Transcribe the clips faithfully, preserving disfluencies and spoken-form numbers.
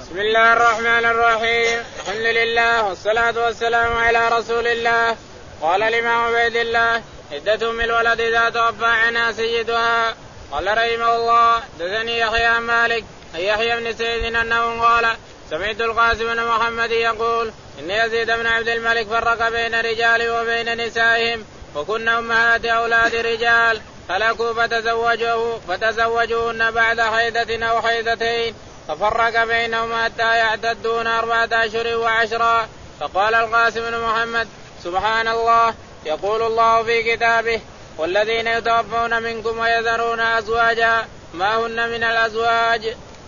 بسم الله الرحمن الرحيم. الحمد لله والصلاة والسلام على رسول الله. قال الإمام عبيد الله عدة من الولد إذا توفى عنها سيدها. قال رحمه الله حدثني يحيى عن مالك أن يحيى بن سعيد أنه قال سمعت القاسم بن محمد يقول إن يزيد بن عبد الملك فرق بين رجال وبين نسائهم وكنا أمهات أولاد رجال فلكوا فتزوجوا فتزوجوهن بعد حيضة أو حيضتين ففرق بينهم حتى يعتدون أربعة أشهر وعشرا. فقال القاسم بن محمد سبحان الله يقول الله في كتابه والذين يتوفون منكم ويذرون أزواجا ما هن من الأزواج.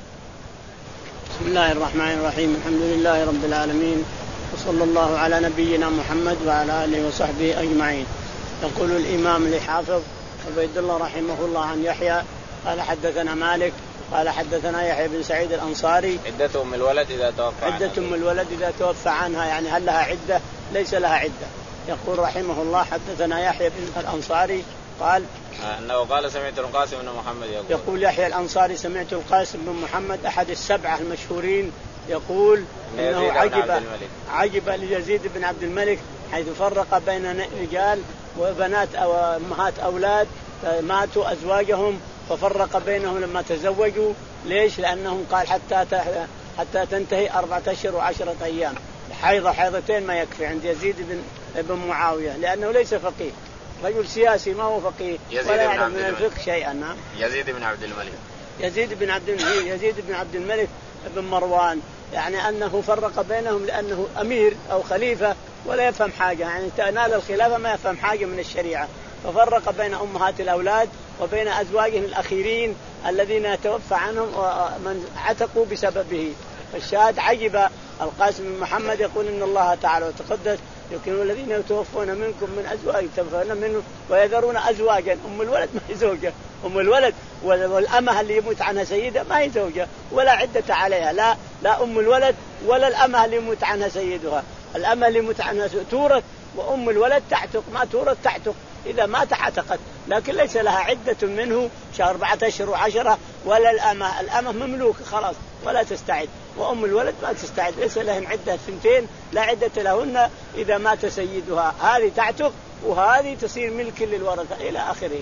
بسم الله الرحمن الرحيم. الحمد لله رب العالمين وصلى الله على نبينا محمد وعلى آله وصحبه أجمعين. يقول الإمام الحافظ عبيد الله رحمه الله عن يحيى قال حدثنا مالك قال حدثنا يحيى بن سعيد الأنصاري عدة أم الولد إذا توفى عنها عدة أم الولد إذا توفى عنها يعني هل لها عدة ليس لها عدة. يقول رحمه الله حدثنا يحيى بن الأنصاري قال أنه قال سمعت القاسم بن محمد يقول, يقول يحيى الأنصاري سمعت القاسم بن محمد أحد السبعة المشهورين يقول إنه عجب عجب ليزيد بن عبد الملك حيث فرق بين رجال وبنات أو أمهات أولاد ماتوا أزواجهم ففرق بينهم لما تزوجوا. ليش؟ لأنهم قال حتى حتى تنتهي أربعة أشهر وعشرة أيام حيضة حيضتين ما يكفي عند يزيد بن بن معاوية لأنه ليس فقيه رجل سياسي ما هو فقيه ولا يعلم من الفقه شيئا. يزيد بن عبد الملك يزيد بن عبد الملك يزيد بن عبد الملك بن مروان يعني أنه فرق بينهم لأنه أمير أو خليفة ولا يفهم حاجة يعني تنال الخلافة ما يفهم حاجة من الشريعة ففرق بين أمهات الأولاد وبين أزواجهم الأخيرين الذين يتوفى عنهم ومن عتقوا بسببه. فالشاهد عجب القاسم بن محمد يقول إن الله تعالى وتقدس يمكن الذين يتوفون منكم من أزواج يتوفون منه ويذرون أزواجا أم الولد ما هي زوجة أم الولد والأمة اللي يموت عنها سيدة ما هي زوجة ولا عدة عليها لا لا أم الولد ولا الأمة اللي يموت عنها سيدها. الأمة اللي يموت عنها تورث وأم الولد تعتق ما تورث تعتق إذا مات عتقت لكن ليس لها عدة منه شهر أربعة أشهر وعشرة ولا الأمة الأمة مملوكة خلاص ولا تستعد وأم الولد ما تستعد ليس لهم عدة سنتين لا عدة لهن إذا مات سيدها هذه تعتق وهذه تصير ملك للورثة إلى آخره.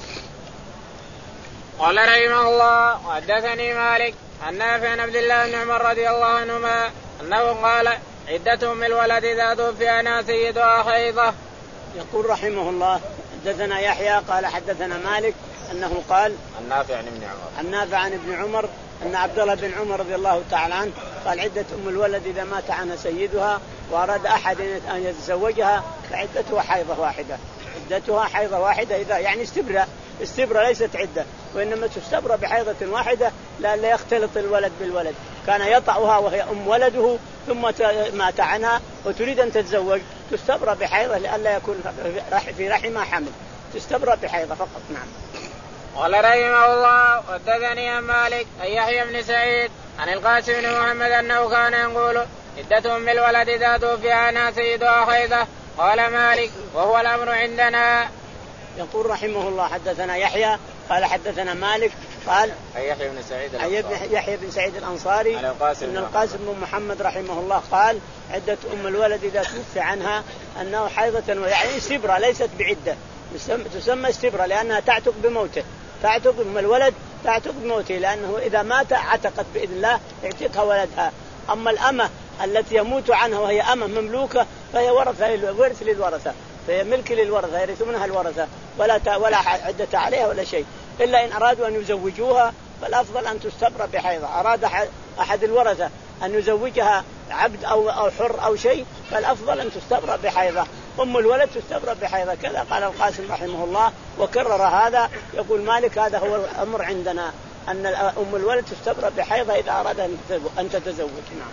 قال رحمه الله وحدثني مالك عن نافع عن عبد الله بن عمر رضي الله عنهما أنه قال عدة من الولد إذا توفي عنها سيدها حيضة. يقول رحمه الله حدثنا يحيى قال حدثنا مالك أنه قال النافع عن ابن عمر النافع عن ابن عمر أن عبد الله بن عمر رضي الله تعالى عنه قال عدة أم الولد إذا مات عنها سيدها وأراد أحد أن يتزوجها فعدتها حيضة واحدة عدتها حيضة واحدة إذا يعني استبرأ استبرأ ليست عدة وإنما تستبرأ بحيضة واحدة لا لا يختلط الولد بالولد. كان يطعها وهي أم ولده ثم مات عنها وتريد أن تتزوج تستبرأ بحيضة لئلا يكون في رحمها حمل تستبرأ بحيضة فقط. نعم. قال رحمه الله وحدثني عن مالك أن يحيى بن سعيد عن القاسم بن محمد أنه كان يقول عدة أم الولد إذا توفي عنها سيدها حيضة. قال مالك وهو الأمر عندنا. يقول رحمه الله حدثنا يحيى قال حدثنا مالك قال يحيى بن سعيد الأنصاري يحيى بن سعيد الأنصاري أن القاسم بن محمد رحمه الله قال عدة أم الولد إذا توفي عنها أنه حيضة يعني استبرة ليست بعدة تسمى استبرة لأنها تعتق بموته تعتق أم الولد تعتق بموته لأنه إذا مات عتقت بإذن الله يعتقها ولدها. أما الأمة التي يموت عنها وهي أمة مملوكة فهي ورثة ورث للورثة فهي ملك للورثة يرثونها الورثة ولا ولا عدة عليها ولا شيء إلا إن أرادوا أن يزوجوها فالأفضل أن تستبرأ بحيضة. أراد أحد الورثة أن يزوجها عبد أو أو حر أو شيء فالأفضل أن تستبرأ بحيضة. أم الولد تستبرأ بحيضة كذا قال القاسم رحمه الله وكرر هذا. يقول مالك هذا هو الأمر عندنا أن أم الولد تستبرأ بحيضة إذا أراد أن تتزوج. نعم.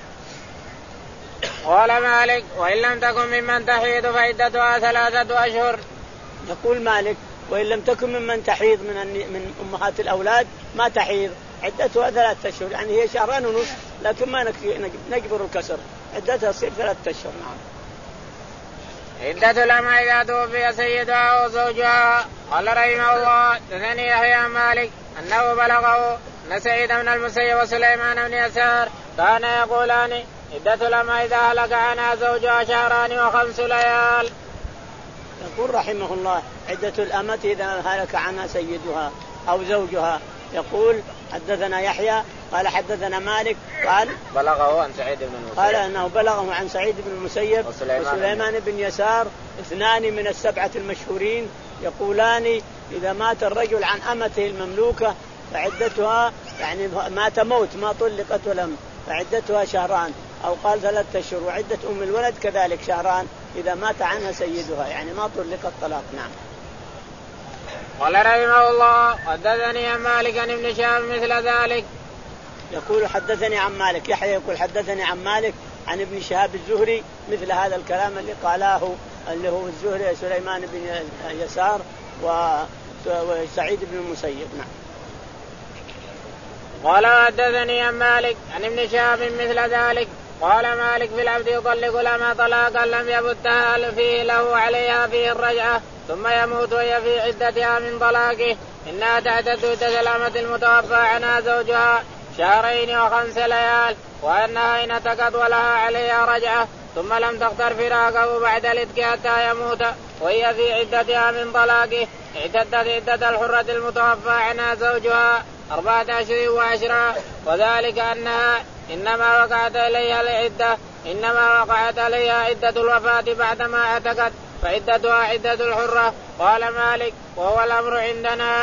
قال مالك وإن لم تكن ممن تحيض فعدتها ثلاثة أشهر. يقول مالك وإن لم تكن ممن تحيض من من أمهات الأولاد ما تحيض عدتها ثلاثة أشهر يعني هي شهران ونصف لكن ما نجبر الكسر عدتها تصير ثلاثة أشهر. نعم. عدة الأمة إذا توفي سيدها وزوجها. قال رحمه الله حدثني يحيى عن مالك أنه بلغه أن سعيد بن المسيب وسليمان بن يسار كان يقولان عدة الأمة إذا هلك عنها زوجها شهران وخمس ليال. يقول رحمه الله عدة الأمة إذا هلك عنها سيدها أو زوجها. يقول حدثنا يحيى قال حدثنا مالك قال بلغه عن سعيد بن المسيب قال أنه بلغه عن سعيد بن المسيب وسليمان, وسليمان بن يسار اثنان من السبعة المشهورين يقولان إذا مات الرجل عن أمته المملوكة فعدتها يعني مات موت ما طلقت ولم فعدتها شهران أو قال ثلاثة أشهر وعدة أم الولد كذلك شهران إذا مات عنها سيدها يعني ما طلقت طلاق. نعم. قال رحمه الله حدثني عن مالك عن ابن شهاب مثل ذلك. يقول حدثني عن مالك يحيى يقول حدثني عن مالك عن ابن شهاب الزهري مثل هذا الكلام اللي قاله اللي هو الزهري سليمان بن يسار وسعيد بن المسيب. نعم. قال حدثني عن مالك عن ابن شهاب مثل ذلك. قال مالك في العبد يطلق الأمة طلاقا لم يبتها فيه له عليها فيه الرجعة ثم يموت وهي في عدتها من طلاقه إنها تعتد عدة الأمة المتوفى عنها زوجها شهرين وخمس ليال وأنها إن اعتقت ولها عليها رجعة ثم لم تختر فراقه بعد الإتك حتى يموت وهي في عدتها من طلاقه اعتدت عدة الحرة المتوفى عنها زوجها أربعة أشهر وعشرة وذلك أنها إنما وقعت عليها العدة إنما وقعت عليها عدة الوفاة بعدما اعتقت فعدتها عدة الحرة. قال مالك وهو الأمر عندنا.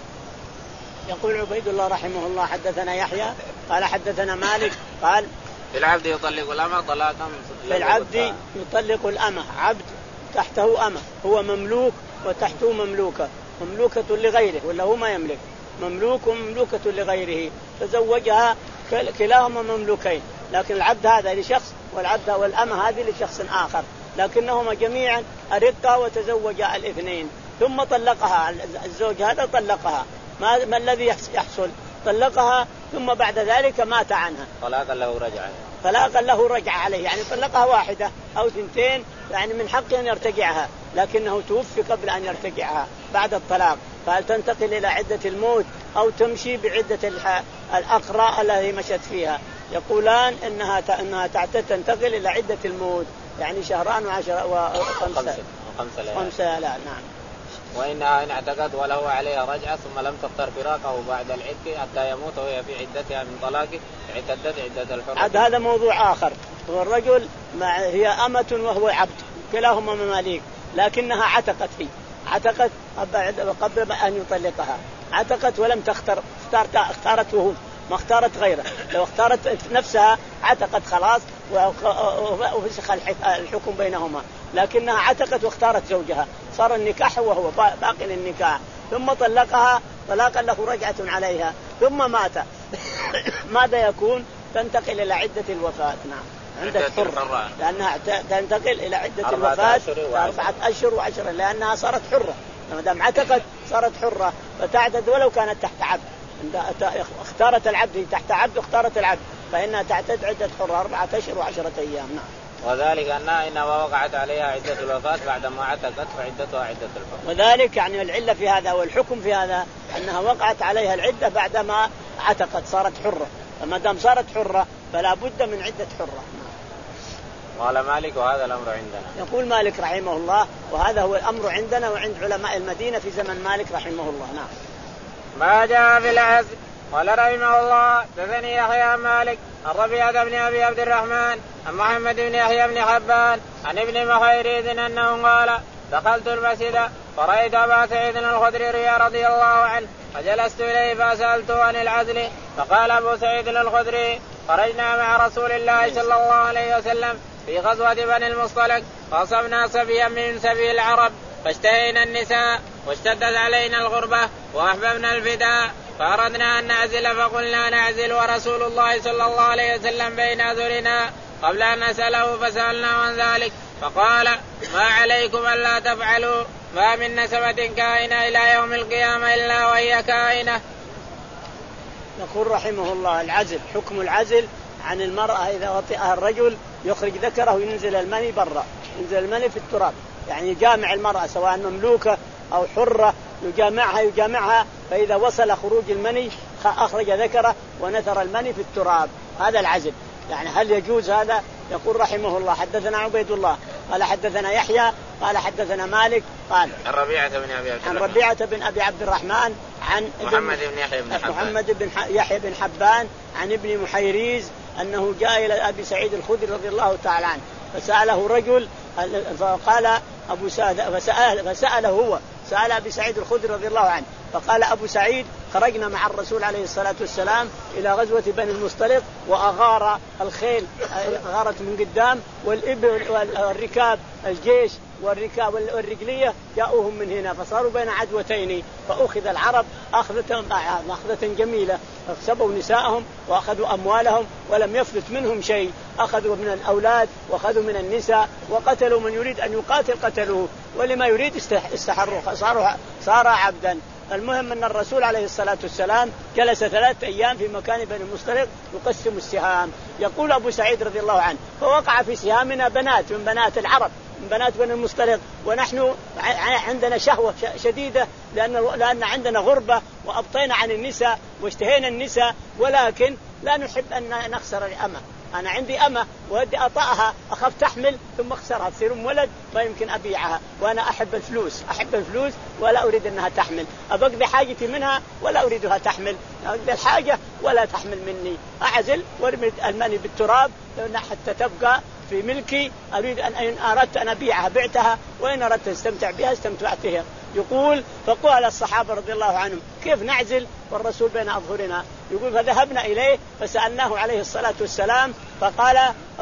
يقول عبيد الله رحمه الله حدثنا يحيى قال حدثنا مالك قال في العبد يطلق الأمة طلاقا في العبد يطلق الأمة عبد تحته أمة هو مملوك وتحته مملوكة مملوكة لغيره ولا هو ما يملك مملوك ومملوكة لغيره تزوجها كلاهما مملوكين لكن العبد هذا لشخص والعبد والأمة هذه لشخص آخر لكنهما جميعا أرقا وتزوجا الاثنين ثم طلقها الزوج هذا طلقها ما, ما الذي يحصل طلقها ثم بعد ذلك مات عنها طلاقا له رجع طلاقا له رجع عليه يعني طلقها واحدة أو ثنتين يعني من حقه أن يرتجعها لكنه توفي قبل أن يرتجعها بعد الطلاق فهل تنتقل إلى عدة الموت أو تمشي بعدة الأقراء التي مشت فيها. يقولان إنها إنها تعتد تنتقل إلى عدة الموت يعني شهران وعشرة وخمسة خمسة لا نعم. وإنها إن اعتقد وله عليها رجعة ثم لم تختر فراقه بعد العتق حتى يموت وهي في عدتها من طلاقه اعتدت عدة الحرة. عاد هذا موضوع آخر. هو الرجل مع هي أمة وهو عبد كلاهما مماليك لكنها عتقت فيه عتقت قبل أن يطلقها عتقت ولم تختر اختارت اختارت وهو ما اختارت غيره لو اختارت نفسها عتقت خلاص وفسخ الحكم بينهما لكنها عتقت واختارت زوجها صار النكاح وهو باقي النكاح ثم طلقها طلاقا له رجعة عليها ثم مات ماذا يكون تنتقل إلى عدة الوفاة. نعم عدة حرة لأنها تنتقل إلى عدة الوفاة أربعة أشهر وعشرة لأنها صارت حرة ما دام عتقت صارت حرة فتعتد ولو كانت تحت عبد اختارت العبد تحت عبد اختارت العبد فإنها تعتد عدة حرة أربعة أشهر وعشرة أيام. نعم. وذلك أنها إنما وقعت عليها عدة الوفاة بعدما عتقت فعدتها عدة الحرة. وذلك يعني العلة في هذا والحكم في هذا أنها وقعت عليها العدة بعدما عتقت صارت حرة فما دام صارت حرة فلا بد من عدة حرة. قال مالك وهذا الأمر عندنا. يقول مالك رحمه الله وهذا هو الأمر عندنا وعند علماء المدينة في زمن مالك رحمه الله. نعم. ما جاء في العزل. قال رحمه الله حدثني يحيى مالك عن ربيعة بن أبي عبد الرحمن عن محمد بن يحيى بن حبان عن ابن مخيريز أنه قال دخلت المسجد فرأيت أبا سعيد الخدري رضي الله عنه فجلست إليه فسألته عن العزل فقال أبو سعيد الخدري خرجنا مع رسول الله صلى الله عليه وسلم في غزوة بني المصطلق فأصبنا صبيا من سبي العرب فاشتهينا النساء واشتدت علينا الغربة وأحببنا الفداء فأردنا أن نعزل فقلنا نعزل ورسول الله صلى الله عليه وسلم بين أذرنا قبل أن نسأله فسألنا عن ذلك فقال ما عليكم ألا تفعلوا ما من نسبة كائنة إلى يوم القيامة إلا وهي كائنة. يقول رحمه الله العزل حكم العزل عن المرأة إذا وطئها الرجل يخرج ذكره وينزل المني برا ينزل المني في التراب يعني يجامع المرأة سواء مملوكة أو حرة يجامعها يجامعها فإذا وصل خروج المني أخرج ذكره ونثر المني في التراب هذا العزل. يعني هل يجوز هذا؟ يقول رحمه الله حدثنا عبيد الله قال حدثنا يحيى قال حدثنا مالك قال عن ربيعة بن أبي عبد عن ربيعة بن أبي عبد الرحمن عن محمد بن يحيى بن حبان محمد بن يحيى بن حبان عن ابن محيريز أنه جاء إلى أبي سعيد الخدري رضي الله تعالى عنه فسأله رجل فقال أبو سعيد فسأل فسأله هو سأل أبي سعيد الخدري رضي الله عنه فقال أبو سعيد خرجنا مع الرسول عليه الصلاة والسلام إلى غزوة بني المصطلق وأغار الخيل غارت من قدام والإبل والركاب الجيش والركاب والرجلية جاءوهم من هنا فصاروا بين عدوتين فأخذ العرب أخذة أخذة جميلة اغتصبوا نساءهم وأخذوا أموالهم ولم يفلت منهم شيء أخذوا من الأولاد وأخذوا من النساء وقتلوا من يريد أن يقاتل قتلوه ولما يريد استحروا صاروا صار عبدا. المهم أن الرسول عليه الصلاة والسلام جلس ثلاثة أيام في مكان بني المصطلق يقسم السهام. يقول أبو سعيد رضي الله عنه فوقع في سهامنا بنات من بنات العرب من بنات بني المصطلق ونحن عندنا شهوة شديدة لأن, لأن عندنا غربة وأبطينا عن النساء واشتهينا النساء ولكن لا نحب أن نخسر الأمة. أنا عندي أمة وأدي أطأها أخاف تحمل ثم أخسرها تصير ولد ما يمكن أبيعها وأنا أحب الفلوس أحب الفلوس ولا أريد أنها تحمل أبقضي حاجتي منها ولا أريدها تحمل أقضي الحاجة ولا تحمل مني أعزل وارمي المني بالتراب حتى تبقى في ملكي. أريد أن أردت أن أبيعها بعتها وإن أردت أن استمتع بها استمتعت بها. يقول فقال الصحابة رضي الله عنهم كيف نعزل والرسول بين أظهرنا؟ يقول فذهبنا إليه فسألناه عليه الصلاة والسلام فقال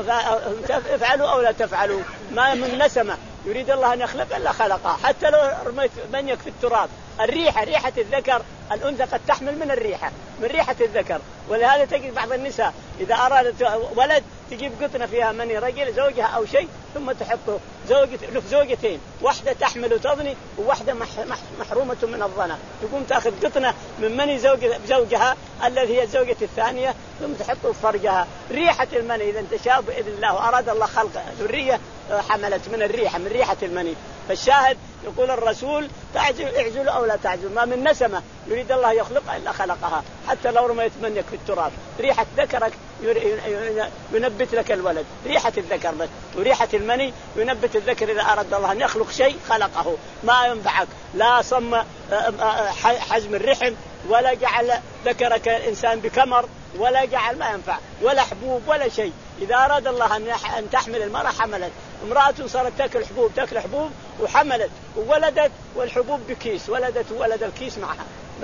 افعلوا أو لا تفعلوا ما من نسمة يريد الله أن يخلق إلا خلقه حتى لو رميت منيك في التراب. الريحة ريحة الذكر الأنثى قد تحمل من الريحة من ريحة الذكر ولهذا تجد بعض النساء إذا أرادت ولد تجيب قطنة فيها مني رجل زوجها أو شيء ثم تحطه زوجة له زوجتين واحدة تحمل وتظني وواحدة محرومة من الظنا تقوم تأخذ قطنة من مني زوجها, زوجها الذي هي الزوجة الثانية ثم تحطه في فرجها. ريحة المني إذا انتشاء بإذن الله وأراد الله خلق ذرية حملت من الريحة من ريحة المني. فالشاهد يقول الرسول تعزل اعزلوا أو لا تعزلوا ما من نسمة يريد الله يخلقها إلا خلقها حتى لو رميت منك في التراب ريحة ذكرك ينبت لك الولد ريحة الذكر بس وريحة المني ينبت الذكر. إذا أراد الله أن يخلق شيء خلقه ما ينفعك لا صم حزم الرحم ولا جعل ذكرك إنسان بكمر ولا جعل ما ينفع ولا حبوب ولا شيء. إذا أراد الله أن تحمل المرأة حملت. امرأة صارت تأكل حبوب تأكل حبوب وحملت وولدت والحبوب بكيس ولدت وولد الكيس معها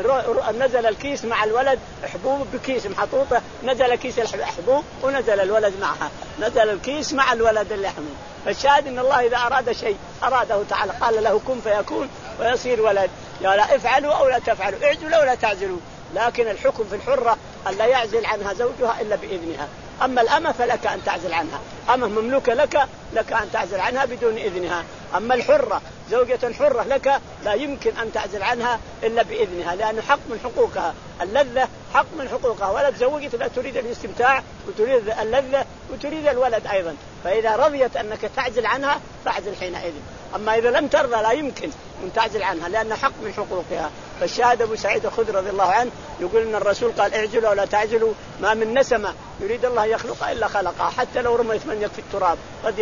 نزل الكيس مع الولد حبوب بكيس محطوطة نزل كيس الحبوب ونزل الولد معها نزل الكيس مع الولد اللي حمل. فالشاهد إن الله إذا أراد شيء أراده تعالى قال له كن فيكون ويصير ولد. يا لا افعلوا أو لا تفعلوا اعزلوا أو لا تعزلوا. لكن الحكم في الحرة أن لا يعزل عنها زوجها إلا بإذنها. أما الأمة فلك أن تعزل عنها أمة مملوكة لك لك أن تعزل عنها بدون إذنها. أما الحرة زوجة حرة لك لا يمكن أن تعزل عنها إلا بإذنها لأنه حق من حقوقها. اللذة حق من حقوقها ولا تزوجت لا تريد الاستمتاع وتريد اللذة وتريد الولد أيضا. فإذا رضيت أنك تعزل عنها فاعزل حينئذ. أما إذا لم ترضى لا يمكن أن تعزل عنها لأنه حق من حقوقها. فالشاهد أبو سعيد الخدري رضي الله عنه يقول إن الرسول قال اعزلوا ولا تعزلوا ما من نسمة يريد الله يخلق إلا خلقها حتى لو رميت منك في التراب قد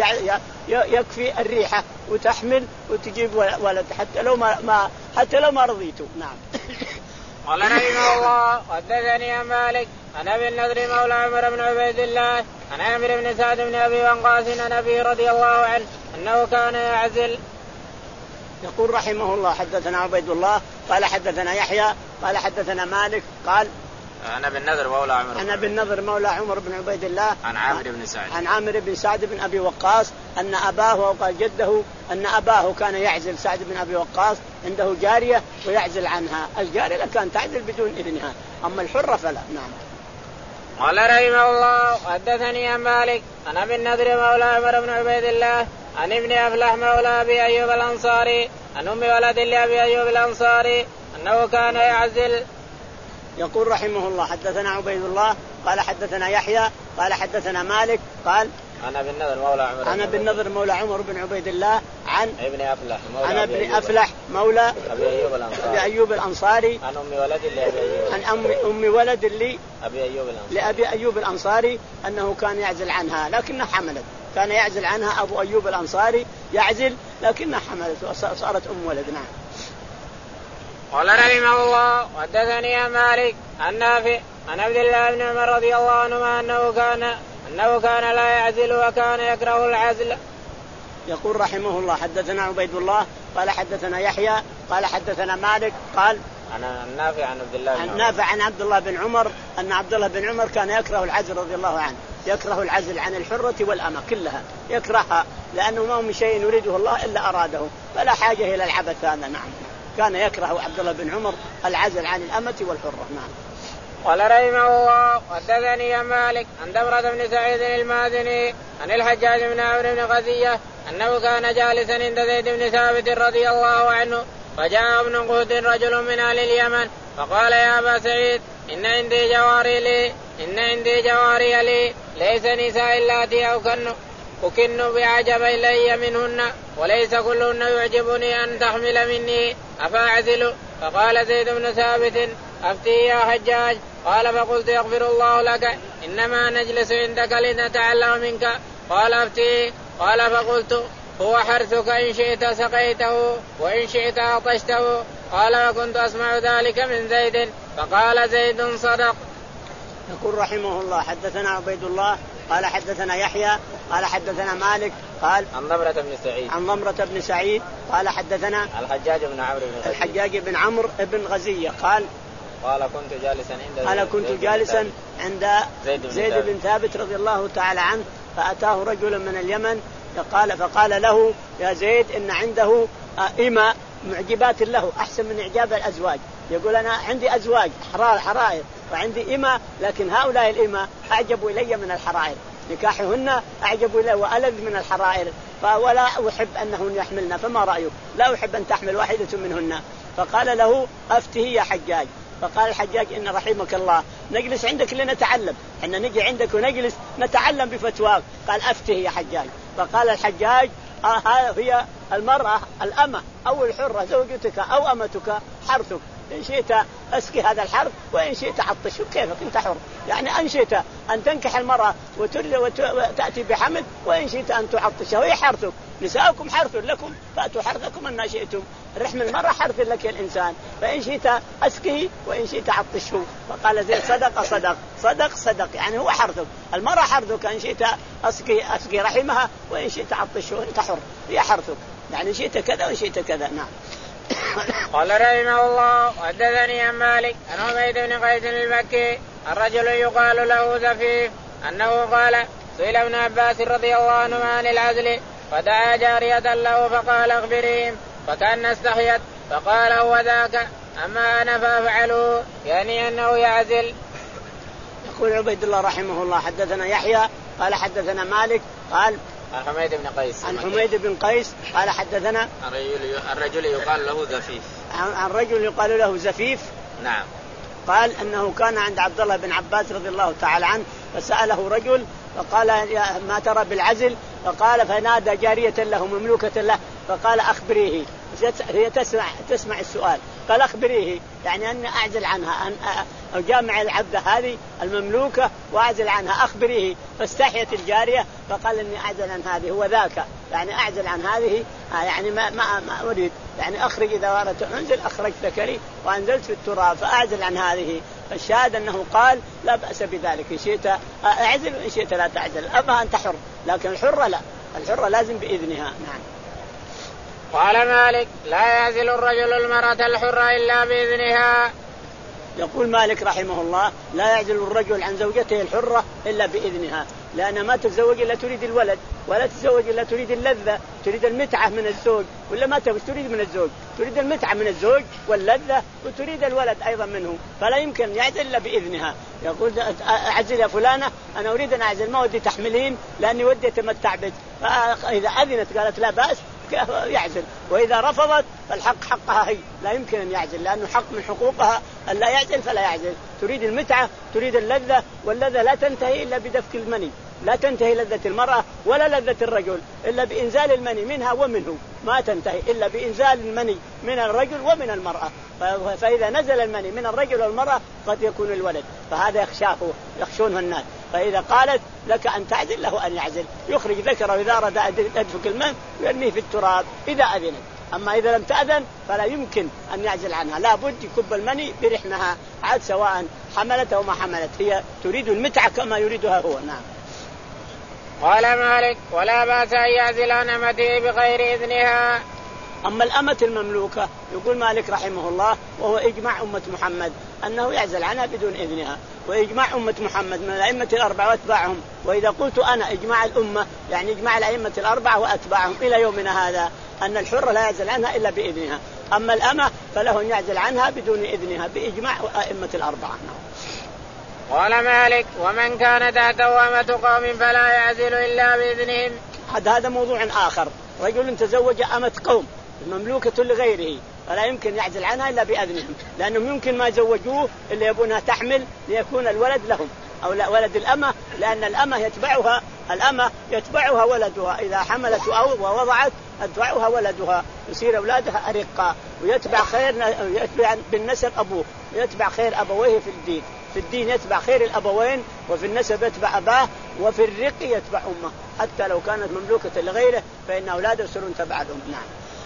يكفي الريحة وتحمل وتجيب ولد حتى لو ما, ما حتى لو ما رضيته. نعم. قال رحمه الله حدثني مالك عن ابي النضر مولى عمر بن عبيد الله عن عامر بن سعد بن ابي وقاص عن ابي رضي الله عنه انه كان يعزل. يقول رحمه الله حدثنا عبيد الله قال حدثنا يحيى قال حدثنا مالك قال أنا بالنذر مولى عمر أنا بالنذر مولى عمر بن عبيد الله عن عامر بن سعد عن عامر بن سعد بن أبي وقاص أن أباه وقال جده أن أباه كان يعزل سعد بن أبي وقاص عنده جارية ويعزل عنها. الجارية كان تعزل بدون إذنها أما الحرة فلا. نعم. قال رحمه الله حدثني مالك أنا بالنذر مولى عمر بن عبيد الله عن ابن أفلح مولى أبي أيوب الأنصاري عن أم ولد لأبي أيوب الأنصاري أنه كان يعزل. يقول رحمه الله حدثنا عبيد الله قال حدثنا يحيى قال حدثنا مالك قال أنا بالنذر مولى عمر أنا بالنذر مولى عمر بن عبيد الله عن ابن أفلح مولى أنا ابن أفلح مولى أبي أيوب الأنصاري أبي أيوب الأنصاري عن أم ولد لأبي أيوب عن أم أم ولد لي أبي أيوب الأنصاري لأبي أيوب الأنصاري أنه كان يعزل عنها لكنها حملت. كان يعزل عنها أبو أيوب الأنصاري يعزل لكنها حملت وصارت أم ولد. نعم. قال رحمه الله حدثني مالك عن نافع عن عبد الله بن عمر رضي الله عنهما أنه كان أنه كان لا يعزل وكان يكره العزل. يقول رحمه الله حدثنا عبيد الله قال حدثنا يحيى قال حدثنا مالك قال عن نافع عن عبد الله بن عن نافع عن عبد الله بن عمر أن عبد الله بن عمر كان يكره العزل رضي الله عنه. يكره العزل عن الحرة والأمة كلها يكرهها لأنه ما من شيء يريده الله إلا أراده فلا حاجة إلى العبث هذا. نعم. كان يكره عبد الله بن عمر العزل عن الأمة والحرة. نعم. قال رحمه الله حدثني مالك عن دمرة بن سعيد المازني عن الحجاج بن عمرو بن غزية أنه كان جالسا عند زيد بن ثابت رضي الله عنه فجاء ابن قهد رجل من أهل اليمن فقال يا أبا سعيد إن عندي جواري لي إن عندي جواري لي ليس نساء اللاتي أكن أكن بعجب إلي منهن وليس كلهن يعجبني أن تحمل مني أفأعزل. فقال زيد بن ثابت أفتي يا حجاج. قال فقلت يغفر الله لك إنما نجلس عندك لنتعلم منك. قال أفتي. قال فقلت هو حرثك إن شئت سقيته وإن شئت عطشته. قال وكنت أسمع ذلك من زيد. فقال زيد صدق. يقول رحمه الله حدثنا عبيد الله قال حدثنا يحيى قال حدثنا مالك قال عن ضمرة بن سعيد عن ضمرة بن سعيد قال حدثنا الحجاج بن عمرو بن غزية الحجاج بن عمرو بن غزية قال قال كنت جالسا عند أنا كنت جالسا عند زيد بن, زيد بن ثابت رضي الله تعالى عنه فأتاه رجل من اليمن فقال فقال له يا زيد إن عنده إماء معجبات له أحسن من إعجاب الأزواج. يقول أنا عندي أزواج حرائر وعندي إماء لكن هؤلاء الإماء أعجبوا إلي من الحرائر نكاحهن أعجبوا إلي وألذ من الحرائر ولا أحب أنهن يحملن فما رأيك؟ لا أحب أن تحمل واحدة منهن. فقال له أفته يا حجاج. فقال الحجاج إن رحمك الله نجلس عندك لنتعلم إحنا نجي عندك ونجلس نتعلم بفتواك. قال أفته يا حجاج. فقال الحجاج آه هي المرأة الأمة أو الحرة زوجتك أو أمتك حرثك إن شئت أسقي هذا الحرث وإن شئت عطشه كيفك أنت حر. يعني أن شئت أن تنكح المرأة وتأتي بحمل وإن شئت أن تعطشه وهي حرثك. نساؤكم حرث لكم فأتوا حرثكم أن شئتم. رحم المرأة حرث لك الإنسان فإن شئت أسقه وإن شئت عطشه. فقال زيد صدق صدق صدق صدق يعني هو حرثك المرأة حرثك إن شئت أسقي أسقي رحمها وإن شئت عطشه أنت حر هي حرثك يعني شئت كذا وإن شئت كذا. نعم. قال رحمه الله حدثني عن مالك عن عبيد بن قيس المكي الرجل يقال له زفيف أنه قال سئل ابن عباس رضي الله عنهما عن العزل فدعا جارية له فقال اخبريهم فكان استحيت فقال هو ذاك أما أنا فأفعله يعني أنه يعزل. يقول عبيد الله رحمه الله حدثنا يحيى قال حدثنا مالك قال عن حميد بن قيس عن حميد بن قيس قال حدثنا الرجل, الرجل يقال له زفيف عن رجل يقال له زفيف. نعم. قال أنه كان عند عبد الله بن عباس رضي الله تعالى عنه فسأله رجل فقال ما ترى بالعزل؟ فقال فنادى جارية له مملوكة له فقال أخبريه. هي تسمع تسمع السؤال قال أخبريه يعني أن أعزل عنها أن أجامع العبد هذه المملوكة وأعزل عنها أخبريه. فاستحيت الجارية فقال إني أعزل عن هذه هو ذاك يعني أعزل عن هذه يعني ما, ما, ما أريد يعني أخرج إذا أردت أنزل أخرج ذكري وأنزلت في التراب فأعزل عن هذه. فالشاهد أنه قال لا بأس بذلك إن شئت أعزل وإن شئت لا تعزل أبها أنت حر لكن الحرة لا الحرة لازم بإذنها. نعم. قال مالك لا يعزل الرجل المرأة الحرة إلا بإذنها. يقول مالك رحمه الله لا يعزل الرجل عن زوجته الحرة إلا بإذنها لأن ما تتزوج إلا تريد الولد ولا تتزوج إلا تريد اللذة تريد المتعة من الزوج ولا ما تريد من الزوج تريد المتعة من الزوج واللذة وتريد الولد أيضا منه فلا يمكن يعزل إلا بإذنها. يقول أعزل يا فلانة أنا أريد أن أعزل ما ودي تحملين لأني ودي أتمتع بك. فإذا أذنت قالت لا بأس يعزل وإذا رفضت فالحق حقها هي لا يمكن أن يعزل لأنه حق من حقوقها أن لا يعزل فلا يعزل. تريد المتعة تريد اللذة واللذة لا تنتهي إلا بدفك المني لا تنتهي لذة المرأة ولا لذة الرجل إلا بإنزال المني منها ومنه، ما تنتهي إلا بإنزال المني من الرجل ومن المرأة. فإذا نزل المني من الرجل والمرأة قد يكون الولد، فهذا يخشاه يخشونه الناس. فإذا قالت لك أن تعزل له أن يعزل، يخرج ذكره إذا أراد أن يدفك الماء ويرميه في التراب إذا أذنت. أما إذا لم تأذن فلا يمكن أن يعزل عنها، لا بد يكب المني برحمها عاد سواء حملت أو ما حملت، هي تريد المتعة كما يريدها هو. نعم. قال مالك ولا بأس أن يعزل عن أمته بغير إذنها. أما الأمة المملوكة يقول مالك رحمه الله وهو إجماع أمة محمد أنه يعزل عنها بدون إذنها، وإجماع أمة محمد من الأئمة الأربعة وأتباعهم. وإذا قلت أنا إجماع الأمة يعني إجماع الأئمة الأربعة وأتباعهم إلى يومنا هذا أن الحرة لا يعزل عنها إلا بإذنها، أما الأمة فله أن يعزل عنها بدون إذنها بإجماع أئمة الأربعة. قال مالك ومن كان تحته أمة قوم فلا يعزل إلا بإذنهم. هذا موضوع آخر، رجل تزوج أمة قوم مملوكة لغيره فلا يمكن يعزل عنها إلا بإذنهم، لأنهم يمكن ما يزوجوه اللي يبونها تحمل ليكون الولد لهم أو لا ولد الأمة، لأن الأمة يتبعها الأمة يتبعها ولدها إذا حملت أو ووضعت يتبعها ولدها، يصير أولادها أرقاء ويتبع خير يتبع بالنسب أبوه ويتبع خير أبويه في الدين. في الدين يتبع خير الأبوين، وفي النسب يتبع أباه، وفي الرق يتبع أمه، حتى لو كانت مملوكة لغيره فإن أولاده يصيرون تبع الأم. نعم.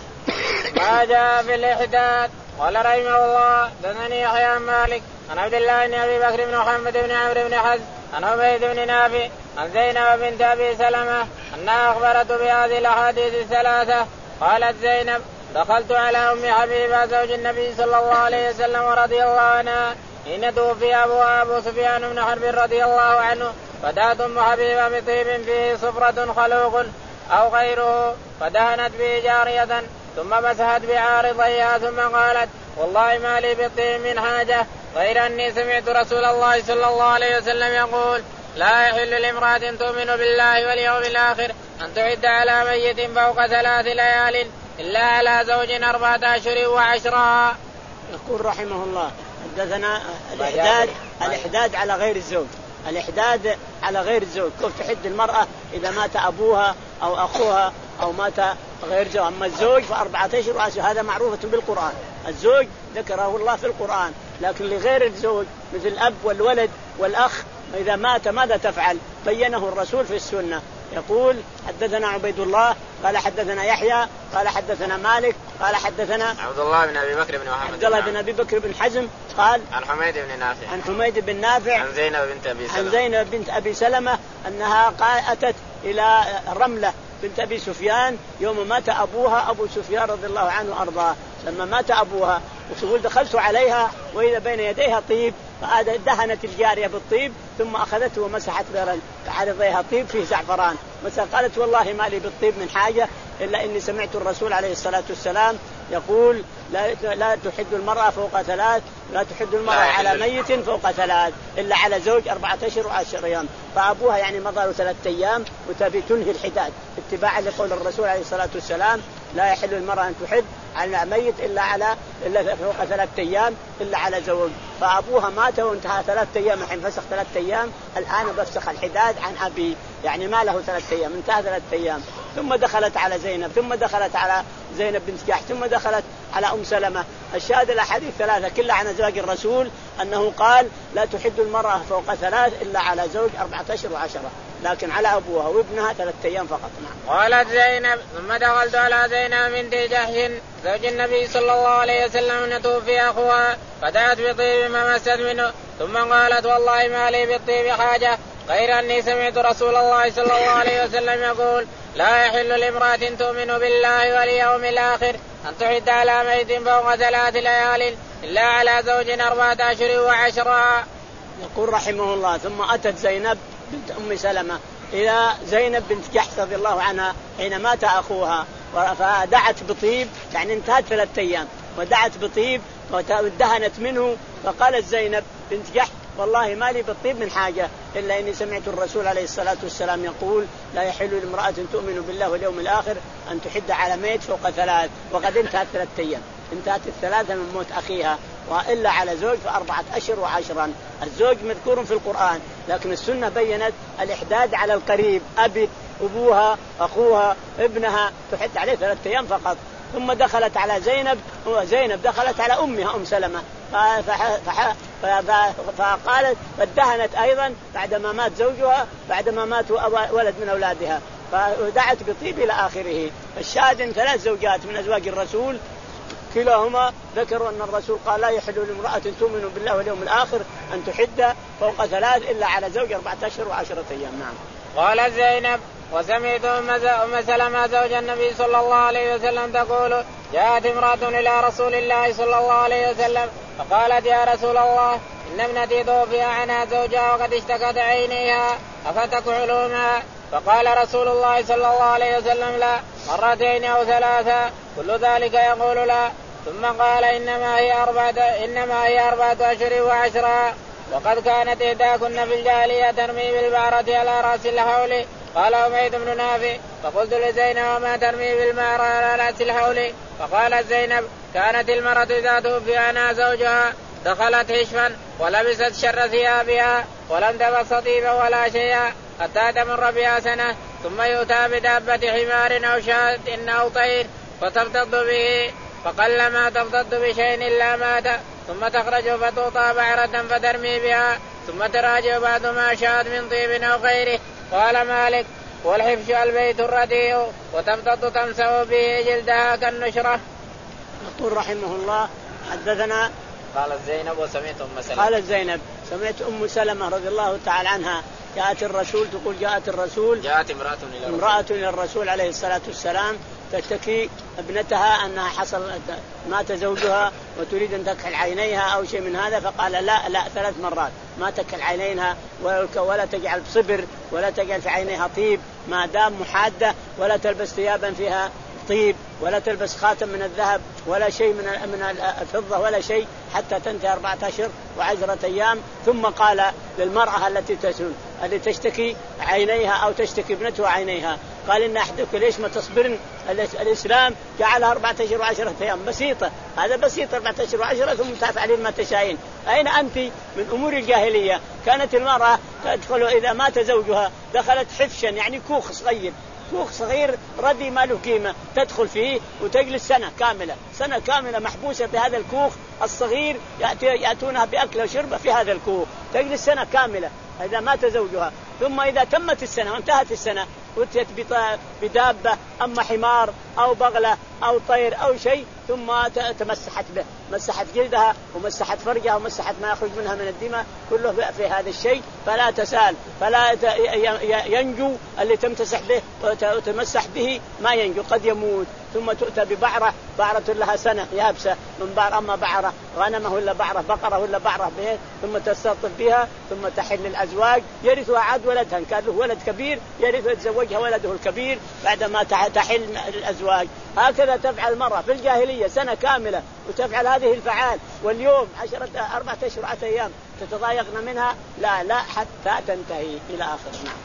ما جاء في الإحداث. قال رحمه الله دثني يحيى عن مالك عن عبد الله بن أبي بكر بن محمد بن عمرو بن حزم عن عبيد بن نافع عن زينب بنت أبي سلمة أنها أخبرته بهذه الأحاديث الثلاثة. قالت زينب دخلت على أم حبيبة زوج النبي صلى الله عليه وسلم ورضي الله عنها حين توفي أبوها أبو سفيان بن حرب رضي الله عنه، فدعت أم حبيبة بطيب فيه صفرة خلوق أو غيره فدهنت به جارية ثم مسحت بعارضيها ثم قالت والله ما لي بالطيب من حاجة غير أني سمعت رسول الله صلى الله عليه وسلم يقول لا يحل لامرأة تؤمن بالله واليوم الآخر أن تعد على ميت فوق ثلاث ليال إلا على زوج أربعة أشهر وعشرها. يقول رحمه الله حدثنا الإحداد الإحداد على غير الزوج الإحداد على غير الزوج كيف تحد المرأة إذا مات أبوها أو أخوها أو مات غير زوج. أما الزوج فأربعة أشهر وعشرة هذا معروفة بالقرآن، الزوج ذكره الله في القرآن. لكن لغير الزوج مثل الأب والولد والأخ إذا مات ماذا تفعل؟ بينه الرسول في السنة. يقول حدثنا عبيد الله قال حدثنا يحيى قال حدثنا مالك قال حدثنا عبد الله بن أبي بكر بن محمد عبد الله بن أبي بكر بن حزم قال عن حميد بن نافع عن حميد بن نافع عن زينب بنت أبي سلمة عن زينب بنت أبي سلمة أنها أتت إلى رملة بنت أبي سفيان يوم مات أبوها أبو سفيان رضي الله عنه وأرضاه. لما مات أبوها وتقول دخلت عليها وإذا بين يديها طيب فدهنت الجارية بالطيب ثم أخذته ومسحت بعرضيها طيب فيه زعفران. قالت والله ما لي بالطيب من حاجة إلا إني سمعت الرسول عليه الصلاة والسلام يقول لا لا تحد المرأة فوق ثلاث لا تحد المرأة على ميت فوق ثلاث إلا على زوج أربعة أشهر وعشر أيام. فأبوها يعني مضى له ثلاثة أيام وتبي تنهي الحداد اتباعا لقول الرسول عليه الصلاة والسلام لا يحل المرأة أن تحد على ميت إلا على إلا فوق ثلاثة أيام إلا على زوج. فأبوها مات وانتهى ثلاثة أيام الحين فسخ ثلاثة أيام الآن بفسخ الحداد عن أبي يعني ما له ثلاثة أيام انتهى ثلاثة أيام. ثم دخلت على زينب ثم دخلت على زينب بنت جحش ثم دخلت على أم سلمة. الشاهد الأحاديث ثلاثة كلها عن زواج الرسول أنه قال لا تحد المرأة فوق ثلاث إلا على زوج أربعة أشهر وعشرة لكن على أبوها وابنها ثلاثة أيام فقط. نعم. قالت زينب ثم دخلت على زينب بنت جحش زوج النبي صلى الله عليه وسلم أن توفي أخوها فدعت بطيب ما مست منه ثم قالت والله ما لي بالطيب حاجة غير أني سمعت رسول الله صلى الله عليه وسلم يقول لا يحل لامرأة تؤمن بالله واليوم الآخر أن تعد على ميت فوق ثلاث ليال إلا على زوج أربعة أشهر وعشرة. يقول رحمه الله ثم أتت زينب بنت أم سلمة إلى زينب بنت جحش رضي الله عنها حين مات أخوها فدعت بطيب يعني انتهت ثلاثة أيام ودعت بطيب ودهنت منه. فقالت زينب بنت جحش والله ما لي بالطيب من حاجة إلا إني سمعت الرسول عليه الصلاة والسلام يقول لا يحل لامرأة تؤمن بالله واليوم الآخر أن تحد على ميت فوق ثلاث وقد انتهت ثلاثة أيام انتهت الثلاثة من موت أخيها وإلا على زوج فأربعة أشهر وعشرا. الزوج مذكور في القرآن لكن السنة بينت الإحداد على القريب، أبي أبوها أخوها ابنها تحد عليه ثلاثة أيام فقط. ثم دخلت على زينب، وزينب دخلت على أمها أم سلمة فقالت فادهنت أيضا بعدما مات زوجها، بعدما مات ولد من أولادها، فدعت بطيب إلى آخره. الشاهد ثلاث زوجات من أزواج الرسول كلاهما ذكروا أن الرسول قال لا يحل لامرأة تؤمن بالله واليوم الآخر أن تحد فوق ثلاث إلا على زوج أربعة أشهر وعشرة أيام. نعم. قال زينب وسمعت أم سلمة زوج النبي صلى الله عليه وسلم تقول جاءت امرأة إلى رسول الله صلى الله عليه وسلم فقالت يا رسول الله إن ابنتي توفي عنها زوجها وقد اشتكت عينيها أفتكحلهما؟ فقال رسول الله صلى الله عليه وسلم لا، مرتين أو ثلاثة كل ذلك يقول لا. ثم قال إنما هي أربعة إنما هي أربعة أشهر وعشرة، وقد كانت إحداكن في الجاهلية ترمي بالبعرة على رأس الحول. قال عبيد بن نافع فقلت لزينب وما ترمي بالبعرة على رأس الحول؟ فقالت زينب كانت المرأة إذا توفي عنها زوجها دخلت هشفا ولبست شر ثيابها ولم تبص طيبا ولا شيئا حتى تمر بها سنة، ثم يؤتى بدابة حمار أو شاة أو طير فتفتض به، فقلما تفتض بشيء إلا مات، ثم تخرج فتوطى بعرة فترمي بها، ثم تراجع بعد ما شاءت من طيب أو غيره. قال مالك والحفش البيت الرديء وتفتض تمسح به جلدها كالنشرة. يقول رحمه الله حدثنا قالت زينب وسمعت أم سلمة قالت زينب سمعت أم سلمة رضي الله تعالى عنها جاءت الرسول تقول جاءت الرسول جاءت امرأة إلى امرأة إلى الرسول عليه الصلاة والسلام تشتكي ابنتها أنها حصل مات زوجها وتريد أن تكحل عينيها أو شيء من هذا، فقال لا لا ثلاث مرات ما تكحل عينيها ولا تجعل صبر ولا تجعل في عينيها طيب ما دام محادة، ولا تلبس ثيابا فيها طيب ولا تلبس خاتم من الذهب ولا شيء من من الفضة ولا شيء حتى تنتهي أربعة أشهر وعشرة أيام. ثم قال للمرأة التي تسول التي تشتكي عينيها أو تشتكي ابنتها عينيها قال إن أحدك ليش ما تصبرن؟ الإسلام جعلها أربعة أشهر وعشرة أيام بسيطة، هذا بسيط أربعة أشهر وعشرة ثم تفعلين ما تشاءين. أين أنت من أمور الجاهلية؟ كانت المرأة تدخل إذا مات زوجها دخلت حفشا يعني كوخ صغير كوخ صغير ردي ما له قيمة تدخل فيه وتجلس سنة كاملة سنة كاملة محبوسة في هذا الكوخ الصغير، يأتونها بأكل وشرب في هذا الكوخ تجلس سنة كاملة إذا مات زوجها. ثم إذا تمت السنة وانتهت السنة أتيت بدابة أما حمار أو بغلة أو طير أو شيء ثم تمسحت به، مسحت جلدها ومسحت فرجها ومسحت ما يخرج منها من الدماء كله في هذا الشيء، فلا تسال فلا ينجو اللي تمتسح به وتمسح به ما ينجو قد يموت. ثم تؤتى ببعرة بعرة لها سنة يابسة من بعر أما بعرة غنمه ولا بعرة بقرة ولا بعرة به ثم تستلطف بها ثم تحل الأزواج يرثها عاد ولدها كان له ولد كبير يرث يتزوجها ولده الكبير بعدما تحل الأزواج. هكذا تفعل المرأة في الجاهلية سنة كاملة وتفعل هذه الفعال، واليوم عشرة أربعة أشهر عشرة أيام تتضايقن منها لا لا حتى تنتهي إلى آخر. نعم.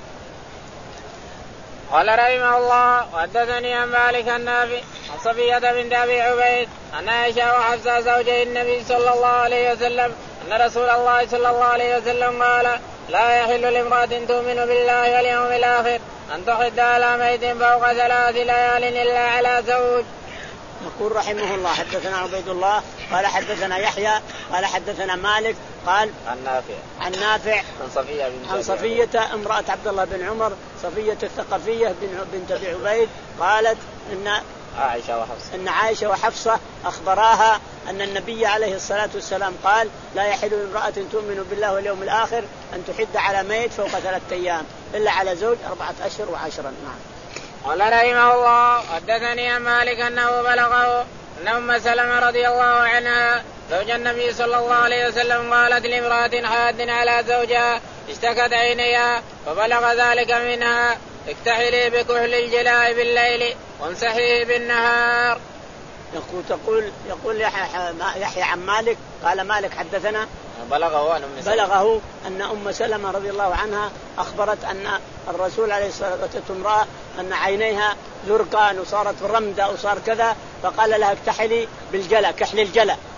قال رحمه الله وحدثني عن مالك النافع عن صفية بنت أبي عبيد أن عائشة وحفصة زوجي النبي صلى الله عليه وسلم أن رسول الله صلى الله عليه وسلم قال لا يحل لامرأة تؤمن بالله واليوم الآخر أن تحد على ميت فوق ثلاث ليال إلا على زوج. يقول رحمه الله حدثنا عبيد الله قال حدثنا يحيى قال حدثنا مالك قال عن نافع عن نافع عن صفية بنت عن صفية امرأة عبد الله بن عمر صفية الثقفية بنت أبي عبيد قالت إن عائشة وحفصة إن عائشة وحفصة أخبراها أن النبي عليه الصلاة والسلام قال لا يحل لامرأة تؤمن بالله واليوم الآخر أن تحد على ميت فوق ثلاثة أيام إلا على زوج أربعة أشهر وعشرا. نعم. قال رحمه الله حدثني عن مالك أنه بلغه أن أم سلمة رضي الله عنها زوج النبي صلى الله عليه وسلم قالت لامرأة حاد على زوجها اشتكت عينيها فبلغ ذلك منها اكتحلي بكحل الجلاء بالليل وامسحيه بالنهار. يقول تقول يقول يحيى عن مالك قال مالك حدثنا بلغه أن أم سلمة بلغه أن أم سلمة رضي الله عنها أخبرت أن الرسول عليه الصلاة والسلام امرأة أن عينيها زرقان وصارت رمدة وصار كذا فقال لها اكتحلي بالجلى كحل الجلى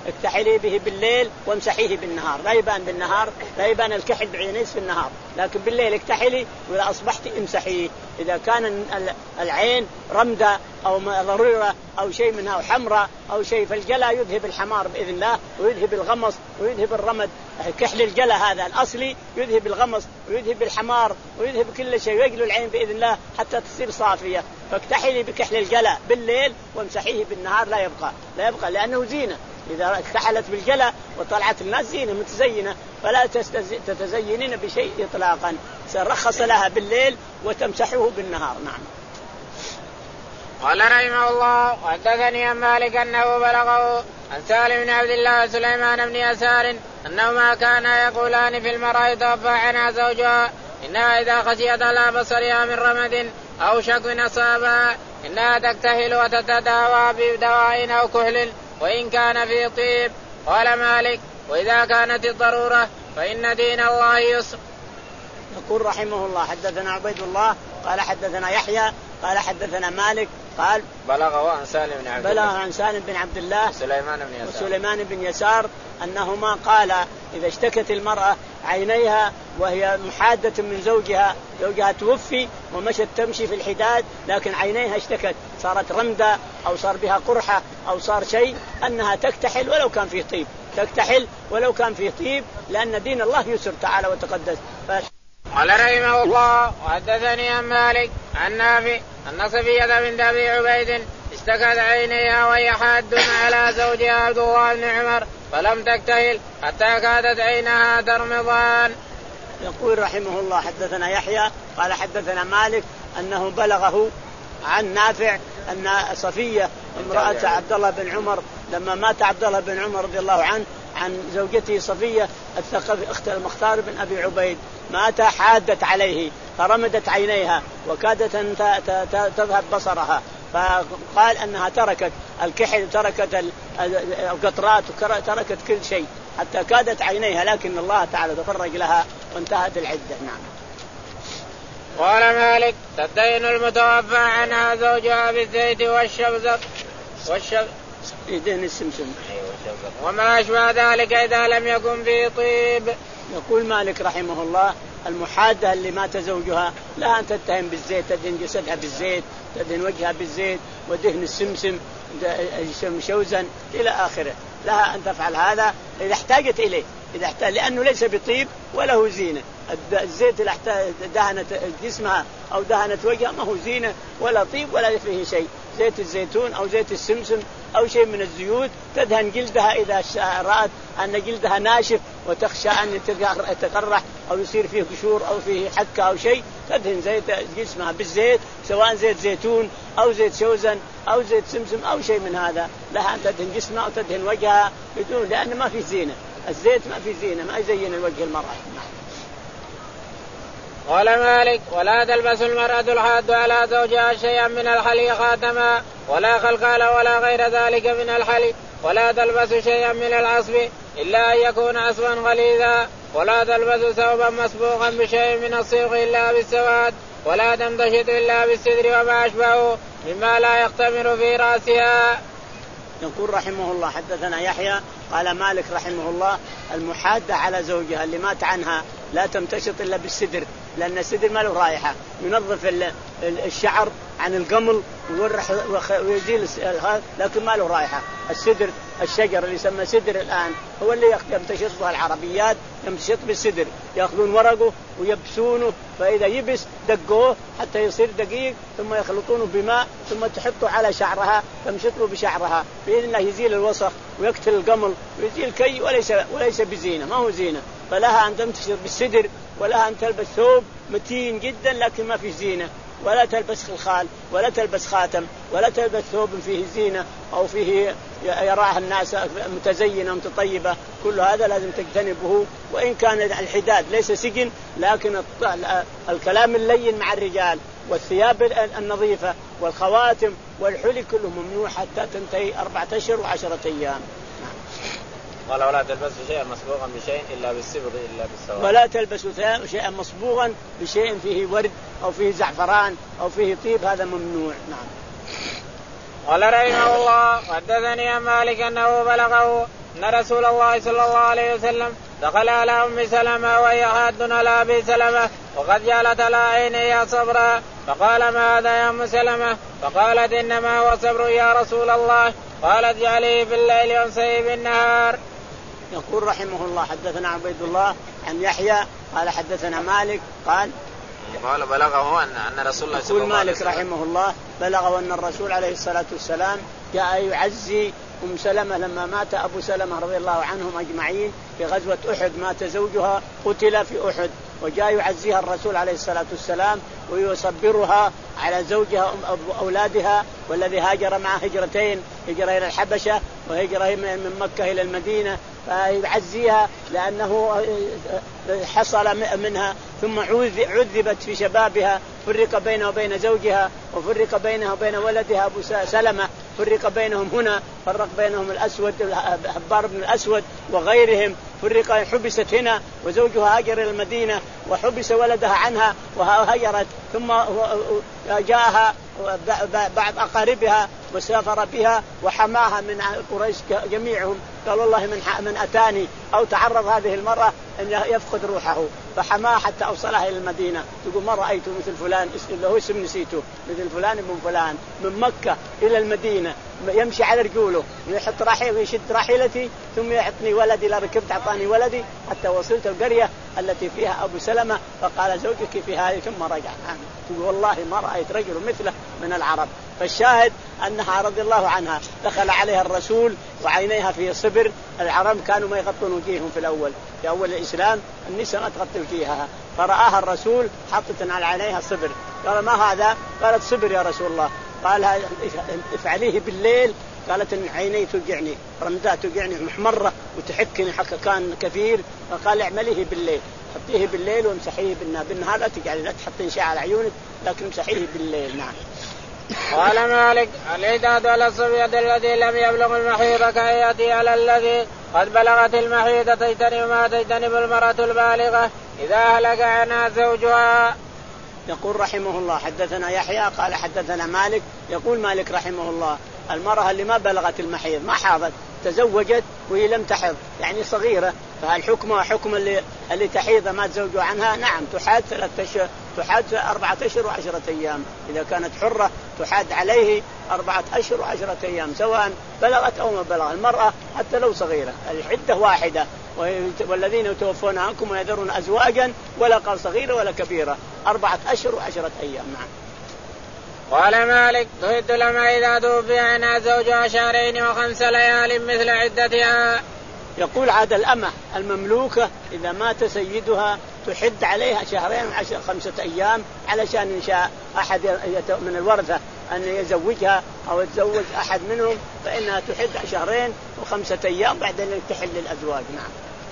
اكتحلي به بالليل وامسحيه بالنهار، لا يبان بالنهار، لا يبان الكحل بعينيس في النهار، لكن بالليل اكتحلي وإذا أصبحت امسحيه. إذا كان العين رمدة أو ضريرة أو شيء منها أو حمراء أو شيء، فالجلى يذهب الحمار بإذن الله ويذهب الغمص ويذهب الرمد. كحل الجلى هذا الأصلي يذهب الغمص ويذهب الحمار ويذهب كل شيء ويجلو العين بإذن الله حتى تصير صافية. فاكتحلي بكحل الجلى بالليل وامسحيه بالنهار، لا يبقى لا يبقى لأنه زينة. إذا اكتحلت بالجلى وطلعت الناس زينة متزينة، فلا تتزينين بشيء إطلاقا، سرخص لها بالليل وتمسحه بالنهار. نعم. قال رحمه الله وحدثني عن مالك أنه بلغه عن سالم بن عبد الله وسليمان بن يسار أنهما كانا يقولان في المرأة توفى عنها زوجها إنها إذا خشيت على بصرها من رمد أو شك أصابها إنها تكتحل وتتداوى بدواء أو كحل وإن كان في طيب. قال مالك وإذا كانت الضرورة فإن دين الله يسر. يقول رحمه الله حدثنا عبيد الله قال حدثنا يحيى قال حدثنا مالك قال بلغه عن سالم بن عبد الله بلغ عن سالم بن عبد الله وسليمان بن يسار وسليمان بن يسار أنهما قال إذا اشتكت المرأة عينيها وهي محادة من زوجها، زوجها توفي ومشت تمشي في الحداد لكن عينيها اشتكت، صارت رمدة أو صار بها قرحة أو صار شيء، أنها تكتحل ولو كان فيه طيب، تكتحل ولو كان فيه طيب، لأن دين الله يسر تعالى وتقدس. قال رحمه الله وحدثني عن مالك عن نافع أن صفية بنت أبي عبيد اشتكت عينيها وهي حاد على زوجها عبد الله بن عمر فلم تكتحل حتى كادت عينها ترمضان. يقول رحمه الله حدثنا يحيى قال حدثنا مالك أنه بلغه عن نافع أن صفية امرأة عبد الله بن عمر لما مات عبد الله بن عمر رضي الله عنه عن زوجته صفية الثقفي أخت المختار بن أبي عبيد، مات حادت عليه فرمدت عينيها وكادت أن تذهب بصرها، فقال أنها تركت الكحل تركت القطرات وتركت كل شيء حتى كادت عينيها، لكن الله تعالى تفرج لها وانتهت العدة. نعم. قال مالك تدين المتوفى عنها زوجها بالزيت والشبزق والشب يدين السمسم وما أشبه ذلك إذا لم يكن في طيب. يقول مالك رحمه الله المحادة اللي مات زوجها لا أن تتهم بالزيت، تدهن جسدها بالزيت، تدهن وجهها بالزيت ودهن السمسم شوزا إلى آخره، لها أن تفعل هذا إذا احتاجت إليه، إذا احتاج لأنه ليس بطيب وله زينة. الزيت اللي دهنت جسمها أو دهنت وجهها ما هو زينة ولا طيب ولا فيه شيء. زيت الزيتون أو زيت السمسم أو شيء من الزيوت تدهن جلدها إذا رأت أن جلدها ناشف وتخشى أن يتقرح أو يصير فيه قشور أو فيه حكة أو شيء، تدهن زيت جسمها بالزيت سواء زيت زيتون أو زيت شوزن أو زيت سمسم أو شيء من هذا، لها أن تدهن جسمها أو تدهن وجهها بدون، لأن ما في زينة، الزيت ما في زينة، ما يزين الوجه المرأة. قال مالك ولا تلبس المرأة الحاد على زوجها شيئا من الحلي خاتما ولا خلقال ولا غير ذلك من الحلي، ولا تلبس شيئا من العصب إلا أن يكون عصبا غليظا، ولا تلبس ثوبا مسبوغا بشيء من الصبغ إلا بالسواد، ولا تمتشط إلا بالسدر وما أشبهه مما لا يختمر في رأسها. يقول رحمه الله حدثنا يحيى قال مالك رحمه الله المحادة على زوجها اللي مات عنها لا تمتشط إلا بالسدر، لأن السدر ما له رائحة، ينظف الشعر عن القمل ويزيل هذا، لكن ما له رائحة. السدر الشجر اللي يسمى سدر الآن هو اللي يمتشط به العربيات، يمتشط بالسدر، يأخذون ورقه ويبسونه، فإذا يبس دقوه حتى يصير دقيق ثم يخلطونه بماء ثم تحطه على شعرها تمشطه بشعرها بإذن الله يزيل الوسخ ويقتل القمل ويزيل كي، وليس وليس بزينة، ما هو زينة. فلها أن تمتشط بالسدر، ولها أن تلبس ثوب متين جدا لكن ما فيه زينة، ولا تلبس خلخال ولا تلبس خاتم ولا تلبس ثوب فيه زينة أو فيه يراها الناس متزينة متطيبة، كل هذا لازم تجتنبه. وإن كان الحداد ليس سجن، لكن الكلام اللين مع الرجال والثياب النظيفة والخواتم والحلي كله ممنوع حتى تنتهي أربعة أشهر وعشرة أيام. قال ولا تلبسوا شيئا مصبوغا بشيء إلا بالصبغ إلا بالسواد، ولا تلبسوا شيئا مصبوغا بشيء فيه ورد أو فيه زعفران أو فيه طيب، هذا ممنوع. نعم. قال رحمه الله حدثني عن مالك أنه بلغه أن رسول الله صلى الله عليه وسلم دخل على أم سلمة وهي حاد على أبي سلمة وقد جعلت على عينيها صبرا فقال ما هذا يا أم سلمة؟ فقالت إنما هو صبر يا رسول الله. قالت جعله بالليل وامسيه بالنهار. يقول رحمه الله حدثنا عبيد الله عن يحيى قال حدثنا مالك قال قال بلغه أن أن رسول الله صلى الله عليه وسلم مالك رحمه الله بلغه أن الرسول عليه الصلاة والسلام جاء يعزي أم سلمة لما مات أبو سلمة رضي الله عنهم أجمعين في غزوة أحد، مات زوجها قتل في أحد، وجاء يعزيها الرسول عليه الصلاة والسلام ويصبرها على زوجها وأولادها والذي هاجر معه هجرتين، هجرة إلى الحبشة وهجرة من مكة إلى المدينة، فيعزيها لأنه حصل منها ثم عذبت في شبابها، فرق بينها وبين زوجها وفرق بينها وبين ولدها أبو سلمة، فرق بينهم هنا، فرق بينهم الأسود حبار بن الأسود وغيرهم، فرق حبست هنا وزوجها هاجر إلى المدينة وحبس ولدها عنها وهاجرت، ثم جاءها بعض أقاربها وسافر بها وحماها من قريش جميعهم، قال والله من من أتاني أو تعرض هذه المرأة أن يفقد روحه، فحماها حتى أوصلها إلى المدينة، تقول ما رأيت مثل فلان له اسم نسيته، مثل فلان من فلان من مكة إلى المدينة يمشي على رجوله يحط راحلة ويشد راحلتي ثم يعطني ولدي، لا ركبت أعطاني ولدي حتى وصلت القرية التي فيها أبو سلمة، فقال زوجك في هذه ثم رجع. تقول والله ما رأيت رجل مثله من العرب. فالشاهد أنها رضي الله عنها دخل عليها الرسول وعينيها في صبر، العرب كانوا ما يغطون وجيههم في الأول، في أول الإسلام النساء ما تغطي وجيهها، فرآها الرسول حطت على عينيها صبر، قال ما هذا؟ قالت صبر يا رسول الله. قال افعليه بالليل، قالت إن عيني توجعني، رمدات توجعني محمرة وتحكني حكا كان كثير، فقال اعمليه بالليل، حطيه بالليل وامسحيه بالنهار، بالنهار لا تجعلي لا تحطين شيء على عيونك لكن امسحيه بالليل. نعم. قال مالك العداد على الصبية الذي لم يبلغ المحيض كيأتي على الذي قد بلغت المحيض تجتنب ما تجتنب المرأة البالغة إذا هلك عنها زوجها. يقول رحمه الله حدثنا يحيى قال حدثنا مالك، يقول مالك رحمه الله المرأة اللي ما بلغت المحيض ما حاضت تزوجت وهي لم تحض يعني صغيرة، فهل حكمها حكم اللي اللي تحيض ما تزوجوا عنها؟ نعم تحاد ثلاثة أشهر، تحاد أربعة أشهر وعشرة أيام، إذا كانت حرة تحاد عليه أربعة أشهر وعشرة أيام سواء بلغت أو ما بلغ، المرأة حتى لو صغيرة العدة واحدة، والذين يتوفون عنكم ويذرون أزواجا ولا قال صغيرة ولا كبيرة أربعة أشهر وعشرة أيام. نعم. قال مالك تهد لما إذا توفي عنها زوجها شهرين وخمس ليال مثل عدتها. يقول عاد الأمة المملوكة إذا مات سيدها تحد عليها شهرين وعشر خمسة أيام، علشان إن شاء أحد من الورثة أن يزوجها أو يتزوج أحد منهم فإنها تحد شهرين وخمسة أيام بعد أن تحل الأزواج. نعم.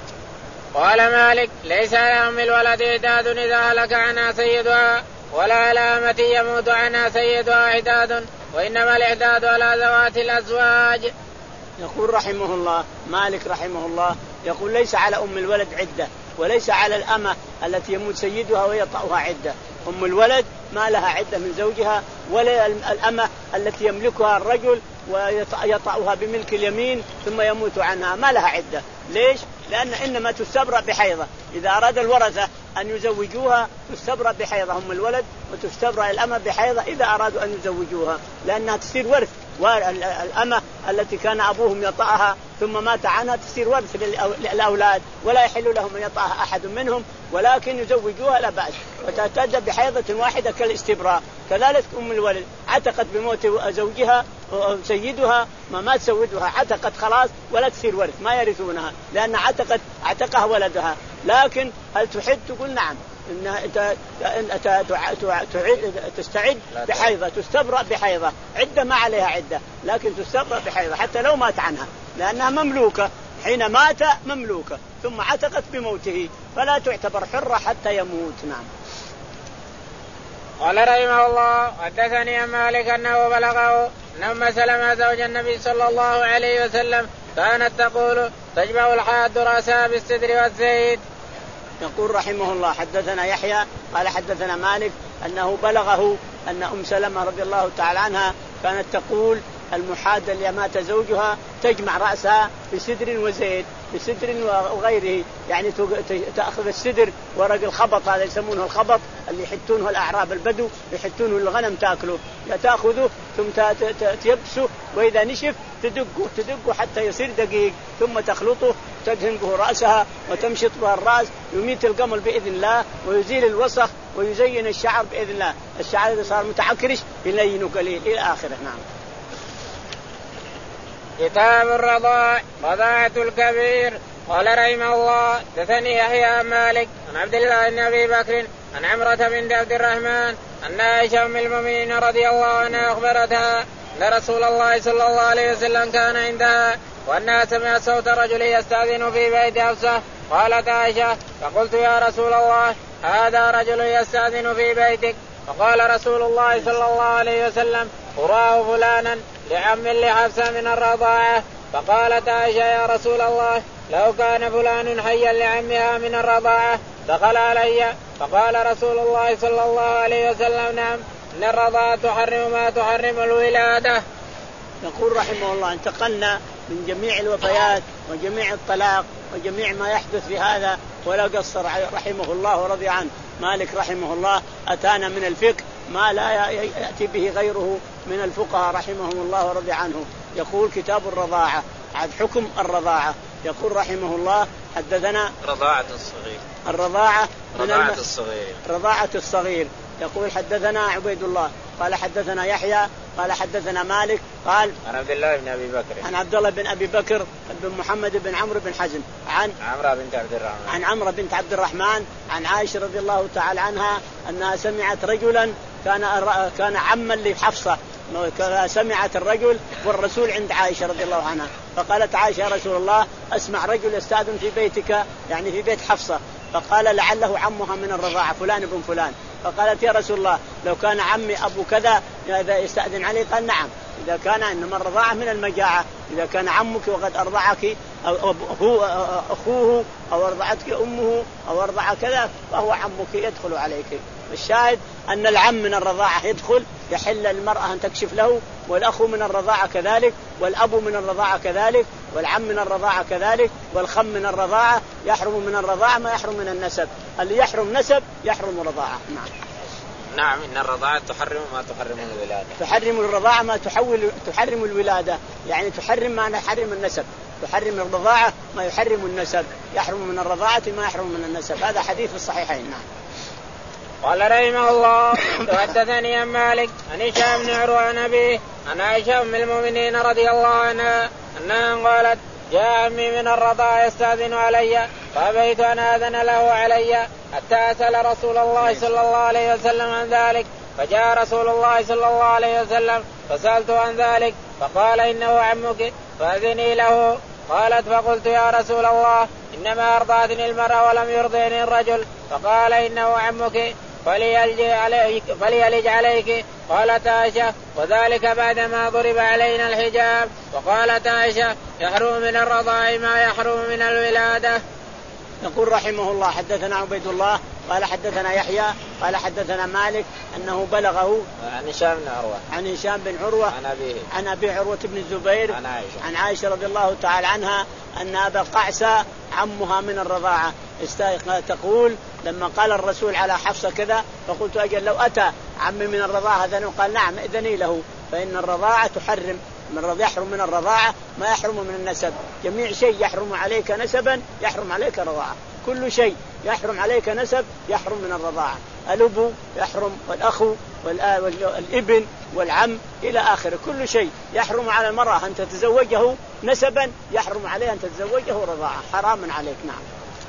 قال مالك ليس على أم الولد عداد إذا هلك عنها سيدها ولا على أمة يموت عنها سيدها عداد، وإنما الإعداد على ذوات الأزواج. يقول رحمه الله مالك رحمه الله يقول ليس على أم الولد عدة وليس على الأمة التي يموت سيدها ويطأها عدة، أم الولد ما لها عدة من زوجها، ولا الأمة التي يملكها الرجل ويطأها بملك اليمين ثم يموت عنها ما لها عدة. ليش؟ لأن إنما تستبرأ بحيضة، إذا أراد الورثة أن يزوجوها تستبرأ بحيضة أم الولد وتستبرأ الأمة بحيضة إذا أرادوا أن يزوجوها، لأنها تصير ورث، والأمة التي كان أبوهم يطأها ثم مات عنها تصير ورث للأولاد ولا يحل لهم أن يطأها أحد منهم، ولكن يزوجوها لا بأس وتعتد بحيضة واحدة كالاستبراء. كذلك أم الولد عتقت بموت زوجها سيدها ما مات سيدها عتقت خلاص ولا تصير ورث ما يرثونها لأن عتقت عتقها ولدها، لكن هل تحد؟ تقول نعم إنها تستعد بحيضة تستبرأ بحيضة، عدة ما عليها عدة لكن تستبرأ بحيضة حتى لو مات عنها لأنها مملوكة، حين مات مملوكة ثم عتقت بموته فلا تعتبر حرة حتى يموت. نعم. قال رحمه الله حدثني مالك أنه بلغه أن أم سلمة زوج النبي صلى الله عليه وسلم كانت تقول تجمع الحاد رأسها بالسدر والزيت. يقول رحمه الله حدثنا يحيى قال حدثنا مالك أنه بلغه أن أم سلمة رضي الله تعالى عنها كانت تقول المحادة اللي مات زوجها تجمع رأسها بسدر وزيت بسدر وغيره، يعني تأخذ السدر ورق الخبط هذا يسمونه الخبط اللي يحتونه الأعراب البدو يحتونه الغنم تأكله، تأخذه ثم تيبسه وإذا نشف تدقه تدقه حتى يصير دقيق ثم تخلطه تدهن به رأسها وتمشط به الرأس، يميت القمل بإذن الله ويزيل الوسخ ويزين الشعر بإذن الله، الشعر إذا صار متعكرش يلينه قليل إلى آخره. نعم. كتاب الرضاع رضاعة الكبير. قال رحمه الله دثني يحيى مالك عن عبد الله بن أبي بكر عن عمرة بنت عبد الرحمن أن عائشة أم المؤمنين رضي الله عنها أخبرتها أن رسول الله صلى الله عليه وسلم كان عندها وأنها سمعت صوت رجل يستأذن في بيت حفصة. قالت عائشة فقلت يا رسول الله هذا رجل يستأذن في بيتك؟ فقال رسول الله صلى الله عليه وسلم أراه فلانا لعم لحفصة من الرضاعة. فقالت عائشة يا رسول الله لو كان فلان حيا لعمها من الرضاعة دخل علي. فقال رسول الله صلى الله عليه وسلم نعم إن الرضاعة تحرم ما تحرم الولادة. يقول رحمه الله انتقلنا من جميع الوفيات وجميع الطلاق وجميع ما يحدث في هذا ولا قصر رحمه الله ورضي عنه. مالك رحمه الله أتانا من الفقه ما لا يأتي به غيره من الفقهاء رحمهم الله ورضي عنه. يقول كتاب الرضاعة عاد حكم الرضاعة. يقول رحمه الله حدثنا رضاعة الصغير الرضاعة رضاعة الصغير رضاعة الصغير. يقول حدثنا عبيد الله قال حدثنا يحيى قال حدثنا مالك قال عن عبد الله بن أبي بكر عن عبد الله بن أبي بكر بن محمد بن عمرو بن حزم عن عمرة بنت عبد الرحمن عن عمرة بنت عبد الرحمن عن عائشة رضي الله تعالى عنها أنها سمعت رجلا كان كان عما لحفصة، سمعت الرجل والرسول عند عائشة رضي الله عنها فقالت عائشة يا رسول الله أسمع رجل يستأذن في بيتك يعني في بيت حفصة، فقال لعله عمها من الرضاعة فلان ابن فلان. فقالت يا رسول الله لو كان عمي أبو كذا إذا يستأذن عليه قال نعم إذا كان إنما الرضاعة من المجاعة، إذا كان عمك وقد أرضعك أو هو أخوه أو أرضعتك أمه أو أرضع كذا فهو عمك يدخل عليك. الشاهد أن العم من الرضاعة يدخل يحل المرأة أن تكشف له، والأخ من الرضاعة كذلك، والأب من الرضاعة كذلك، والعم من الرضاعة كذلك، والخم من الرضاعة. يحرم من الرضاعة ما يحرم من النسب، اللي يحرم نسب يحرم رضاعة. نعم. نعم إن الرضاعة تحرم ما تحرم الولادة. تحرم الرضاعة ما تحول تحرم الولادة، يعني تحرم ما يحرم النسب، تحرم الرضاعة ما يحرم النسب، يحرم من الرضاعة ما يحرم من النسب. هذا حديث الصحيحين. نعم. قال رحمه الله وحدثني عن مالك عن هشام بن عروة عن أبيه عن عائشة أم المؤمنين رضي الله عنها أنها قالت جاء عمي من الرضاعة يستأذن علي فأبيت أن آذن له علي حتى أسأل رسول الله صلى الله عليه وسلم عن ذلك، فجاء رسول الله صلى الله عليه وسلم فسألته عن ذلك فقال إنه عمك فأذني له. قالت فقلت يا رسول الله إنما أرضعتني المرأة ولم يرضعني الرجل. فقال إنه عمك فليلج عليك, فليلج عليك. قالت عائشة وذلك بعدما ضرب علينا الحجاب. وقالت عائشة يحرم من الرضاع ما يحرم من الولادة. يقول رحمه الله حدثنا عبيد الله قال حدثنا يحيى قال حدثنا مالك أنه بلغه عن هشام بن عروة عن هشام بن عروة عن أبيه عن أبي عروة بن الزبير عن عائشة عن عائشة رضي الله تعالى عنها أن أبا قعسة عمها من الرضاعة تقول لما قال الرسول على حفصة كذا فقلت أجل لو أتى عمي من الرضاعة هذا قال نعم إذني له، فإن الرضاعة تحرم من يحرم من الرضاعة ما يحرم من النسب. جميع شيء يحرم عليك نسبا يحرم عليك رضاعة، كل شيء يحرم عليك نسب يحرم من الرضاعة. الأب يحرم والأخو والابن والعم إلى آخره، كل شيء يحرم على المرأة أن تتزوجه نسبا يحرم عليها أن تتزوجه رضاعة، حرام عليك. نعم.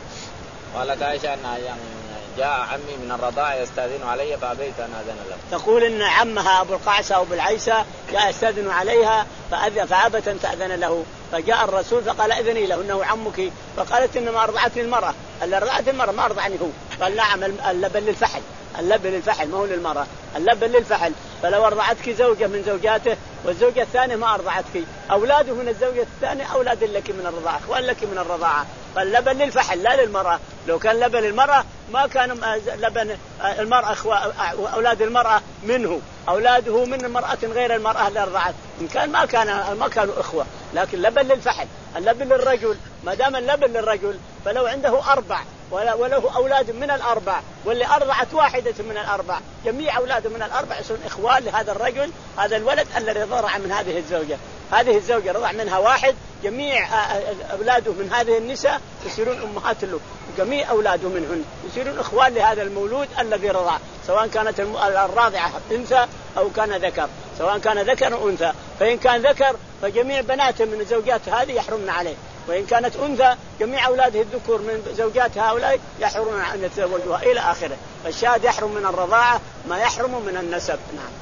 قالت عائشة أن جاء عمي من الرضاعة يستأذن علي فأبيت أن أذن له. تقول إن عمها أبو القعسة أو أبو العيسى جاء يستأذن عليها فأبت أن تأذن له، فجاء الرسول فقال إذني له إنه عمك. فقالت إنما أرضعتني المرأة، اللي أرضعت المرأة ما أرضعني هو. قال نعم اللبن للفحل، اللبن للفحل ما هو للمرأة، اللبن للفحل. فلو أرضعتك زوجة من زوجاته والزوجة الثانية ما أرضعتك، أولاده من الزوجة الثانية أولاد لك من الرضاعة، أخوان لك من الرضاعة، فاللبن للفحل لا للمرأة. لو كان لبن للمرأة ما كان لبن المرأة أولاد المرأة منه، أولاده من امرأة غير المرأة اللي رضعت، إن كان ما كان ما كانوا إخوة. لكن لبن للفحل، اللبن للرجل. ما دام اللبن للرجل فلو عنده أربع وله أولاد من الأربع واللي أرضعت واحدة من الأربع، جميع أولاده من الأربع يصيرون إخوان لهذا الرجل، هذا الولد الذي رضع من هذه الزوجة. هذه الزوجة رضع منها واحد، جميع أولاده من هذه النساء يصيرون أمهات له، جميع أولاده منهن يصيرون إخوان لهذا المولود الذي رضع، سواء كانت الراضعة أنثى أو كان ذكر، سواء كان ذكر أو أنثى. فإن كان ذكر فجميع بناته من الزوجات هذه يحرمن عليه، وإن كانت أنثى جميع أولاده الذكور من زوجات هؤلاء يحرمون أن يتزوجوها إلى آخره. فالشاهد يحرم من الرضاعة ما يحرم من النسب. نعم.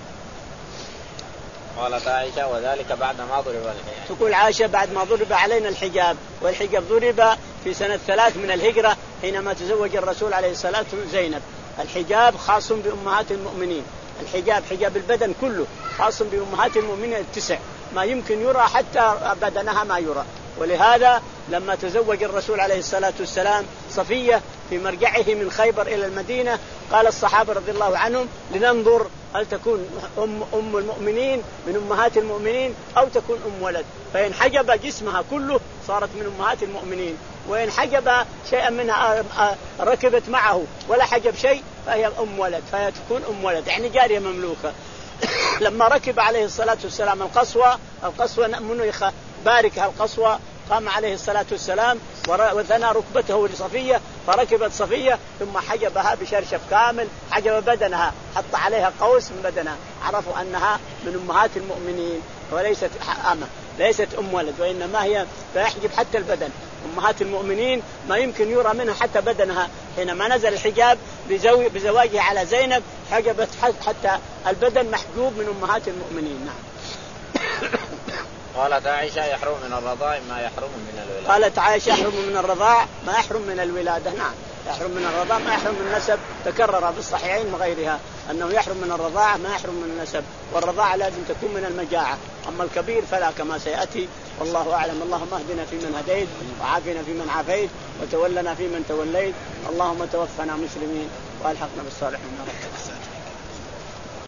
قالت عائشة وذلك بعد ما ضرب الحجاب. تقول عائشة بعد ما ضرب علينا الحجاب، والحجاب ضرب في سنة ثلاث من الهجرة حينما تزوج الرسول عليه الصلاة والسلام زينب. الحجاب خاص بأمهات المؤمنين، الحجاب حجاب البدن كله خاص بأمهات المؤمنين التسع، ما يمكن يرى حتى بدنها ما يرى. ولهذا لما تزوج الرسول عليه الصلاة والسلام صفية في مرجعه من خيبر إلى المدينة، قال الصحابة رضي الله عنهم لننظر هل تكون أم, أم المؤمنين من أمهات المؤمنين أو تكون أم ولد. فإن حجب جسمها كله صارت من أمهات المؤمنين، وإن حجب شيئا منها ركبت معه ولا حجب شيء فهي أم ولد، فهي تكون أم ولد يعني جارية مملوكة. لما ركب عليه الصلاة والسلام القصوى، القصوى منيخة باركها القصوى، قام عليه الصلاة والسلام وثنى ركبته لصفية، فركبت صفية ثم حجبها بشرشف كامل، حجب بدنها، حط عليها قوس من بدنها، عرفوا أنها من أمهات المؤمنين وليست أمة، ليست أم ولد، وإنما هي فيحجب حتى البدن. أمهات المؤمنين ما يمكن يرى منها حتى بدنها. حينما نزل الحجاب بزواجه على زينب حجبت حتى البدن محجوب من أمهات المؤمنين. نعم. قالت عائشة يحرم من الرضاع ما يحرم من الولادة. قالت عائشة يحرم من الرضاع ما يحرم من الولادة. نعم، يحرم من الرضاع ما يحرم من النسب، تكرر بالصحيحين وغيرها أنه يحرم من الرضاع ما يحرم من النسب، والرضاعة لازم تكون من المجاعة، أما الكبير فلا كما سيأتي. والله أعلم. اللهم اهدنا فيمن هديت، وعافنا فيمن عافيت، وتولنا فيمن توليت، اللهم توفنا مسلمين وألحقنا بالصالحين.